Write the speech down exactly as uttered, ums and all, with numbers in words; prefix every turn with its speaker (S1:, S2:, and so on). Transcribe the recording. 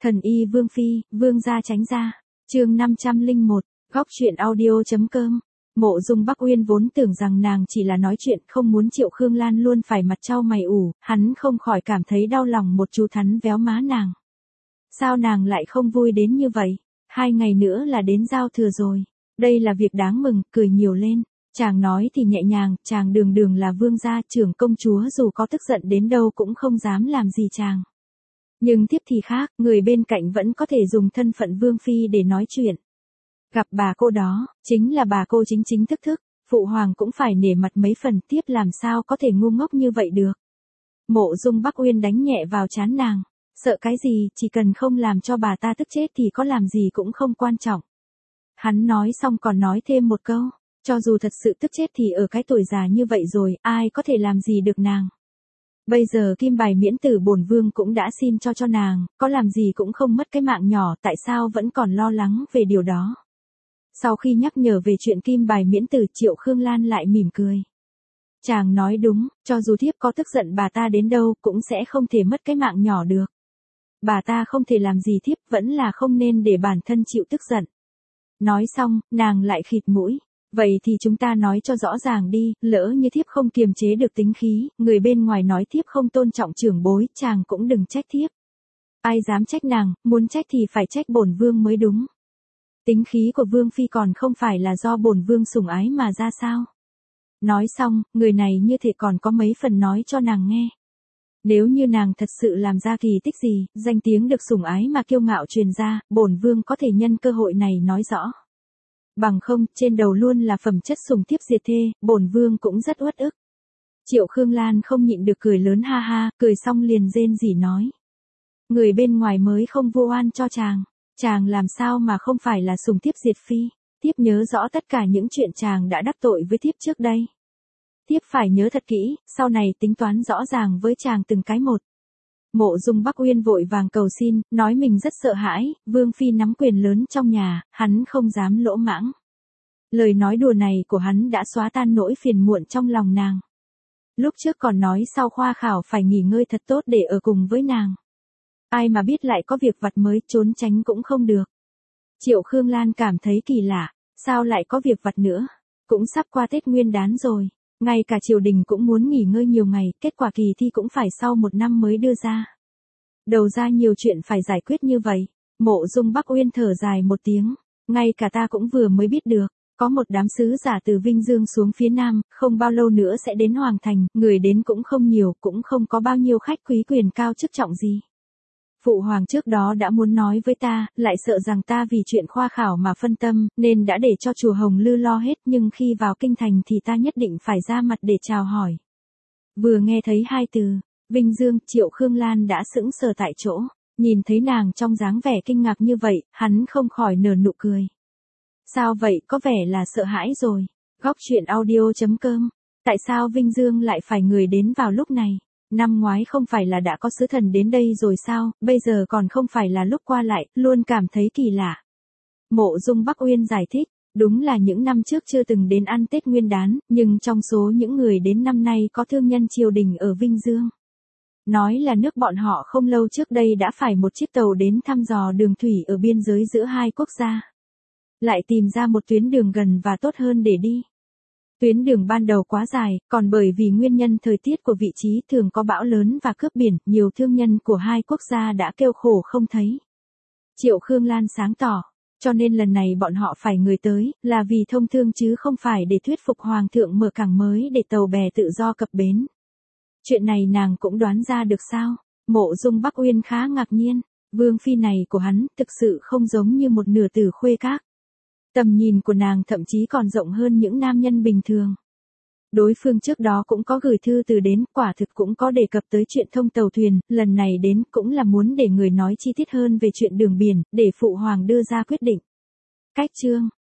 S1: Thần y Vương Phi, Vương gia tránh ra. Chương năm trăm lẻ một, góc truyện audio.com. Mộ Dung Bắc Uyên vốn tưởng rằng nàng chỉ là nói chuyện, không muốn Triệu Khương Lan luôn phải mặt trao mày ủ, hắn không khỏi cảm thấy đau lòng một chú thắn véo má nàng. Sao nàng lại không vui đến như vậy? Hai ngày nữa là đến giao thừa rồi. Đây là việc đáng mừng, cười nhiều lên. Chàng nói thì nhẹ nhàng, chàng đường đường là vương gia, trưởng công chúa dù có tức giận đến đâu cũng không dám làm gì chàng. Nhưng tiếp thì khác, người bên cạnh vẫn có thể dùng thân phận Vương Phi để nói chuyện. Gặp bà cô đó, chính là bà cô chính chính thức thức, phụ hoàng cũng phải nể mặt mấy phần, tiếp làm sao có thể ngu ngốc như vậy được. Mộ Dung Bắc Uyên đánh nhẹ vào trán nàng, sợ cái gì, chỉ cần không làm cho bà ta tức chết thì có làm gì cũng không quan trọng. Hắn nói xong còn nói thêm một câu, cho dù thật sự tức chết thì ở cái tuổi già như vậy rồi, ai có thể làm gì được nàng. Bây giờ kim bài miễn tử bổn vương cũng đã xin cho cho nàng, có làm gì cũng không mất cái mạng nhỏ, tại sao vẫn còn lo lắng về điều đó. Sau khi nhắc nhở về chuyện kim bài miễn tử, Triệu Khương Lan lại mỉm cười. Chàng nói đúng, cho dù thiếp có tức giận bà ta đến đâu cũng sẽ không thể mất cái mạng nhỏ được. Bà ta không thể làm gì thiếp, vẫn là không nên để bản thân chịu tức giận. Nói xong, nàng lại khịt mũi. Vậy thì chúng ta nói cho rõ ràng đi, lỡ như thiếp không kiềm chế được tính khí, người bên ngoài nói thiếp không tôn trọng trưởng bối, chàng cũng đừng trách thiếp. Ai dám trách nàng, muốn trách thì phải trách bổn vương mới đúng. Tính khí của Vương Phi còn không phải là do bổn vương sủng ái mà ra sao? Nói xong, người này như thể còn có mấy phần nói cho nàng nghe. Nếu như nàng thật sự làm ra kỳ tích gì, danh tiếng được sủng ái mà kiêu ngạo truyền ra, bổn vương có thể nhân cơ hội này nói rõ. Bằng không, trên đầu luôn là phẩm chất sủng thiếp diệt thê, bổn vương cũng rất uất ức. Triệu Khương Lan không nhịn được cười lớn ha ha, cười xong liền rên rỉ nói. Người bên ngoài mới không vu oan cho chàng, chàng làm sao mà không phải là sủng thiếp diệt phi, thiếp nhớ rõ tất cả những chuyện chàng đã đắc tội với thiếp trước đây. Thiếp phải nhớ thật kỹ, sau này tính toán rõ ràng với chàng từng cái một. Mộ Dung Bắc Uyên vội vàng cầu xin, nói mình rất sợ hãi, Vương Phi nắm quyền lớn trong nhà, hắn không dám lỗ mãng. Lời nói đùa này của hắn đã xóa tan nỗi phiền muộn trong lòng nàng. Lúc trước còn nói sau khoa khảo phải nghỉ ngơi thật tốt để ở cùng với nàng. Ai mà biết lại có việc vặt mới, trốn tránh cũng không được. Triệu Khương Lan cảm thấy kỳ lạ, sao lại có việc vặt nữa, cũng sắp qua Tết Nguyên Đán rồi. Ngay cả triều đình cũng muốn nghỉ ngơi nhiều ngày, kết quả kỳ thi cũng phải sau một năm mới đưa ra. Đầu ra nhiều chuyện phải giải quyết như vậy. Mộ Dung Bắc Uyên thở dài một tiếng. Ngay cả ta cũng vừa mới biết được, có một đám sứ giả từ Vinh Dương xuống phía Nam, không bao lâu nữa sẽ đến Hoàng Thành, người đến cũng không nhiều, cũng không có bao nhiêu khách quý quyền cao chức trọng gì. Phụ hoàng trước đó đã muốn nói với ta, lại sợ rằng ta vì chuyện khoa khảo mà phân tâm, nên đã để cho chùa Hồng Lư lo hết, nhưng khi vào kinh thành thì ta nhất định phải ra mặt để chào hỏi. Vừa nghe thấy hai từ, Vinh Dương, Triệu Khương Lan đã sững sờ tại chỗ, nhìn thấy nàng trong dáng vẻ kinh ngạc như vậy, hắn không khỏi nở nụ cười. Sao vậy, có vẻ là sợ hãi rồi. Góc truyện audio.com. Tại sao Vinh Dương lại phải người đến vào lúc này? Năm ngoái không phải là đã có sứ thần đến đây rồi sao, bây giờ còn không phải là lúc qua lại, luôn cảm thấy kỳ lạ. Mộ Dung Bắc Uyên giải thích, đúng là những năm trước chưa từng đến ăn Tết Nguyên Đán, nhưng trong số những người đến năm nay có thương nhân triều đình ở Vinh Dương. Nói là nước bọn họ không lâu trước đây đã phải một chiếc tàu đến thăm dò đường thủy ở biên giới giữa hai quốc gia. Lại tìm ra một tuyến đường gần và tốt hơn để đi. Tuyến đường ban đầu quá dài, còn bởi vì nguyên nhân thời tiết của vị trí thường có bão lớn và cướp biển, nhiều thương nhân của hai quốc gia đã kêu khổ không thấy. Triệu Khương Lan sáng tỏ, cho nên lần này bọn họ phải người tới, là vì thông thương chứ không phải để thuyết phục Hoàng thượng mở cảng mới để tàu bè tự do cập bến. Chuyện này nàng cũng đoán ra được sao? Mộ Dung Bắc Uyên khá ngạc nhiên, Vương Phi này của hắn thực sự không giống như một nửa tử khuê các. Tầm nhìn của nàng thậm chí còn rộng hơn những nam nhân bình thường. Đối phương trước đó cũng có gửi thư từ đến, quả thực cũng có đề cập tới chuyện thông tàu thuyền, lần này đến cũng là muốn để người nói chi tiết hơn về chuyện đường biển, để phụ hoàng đưa ra quyết định. Cách chương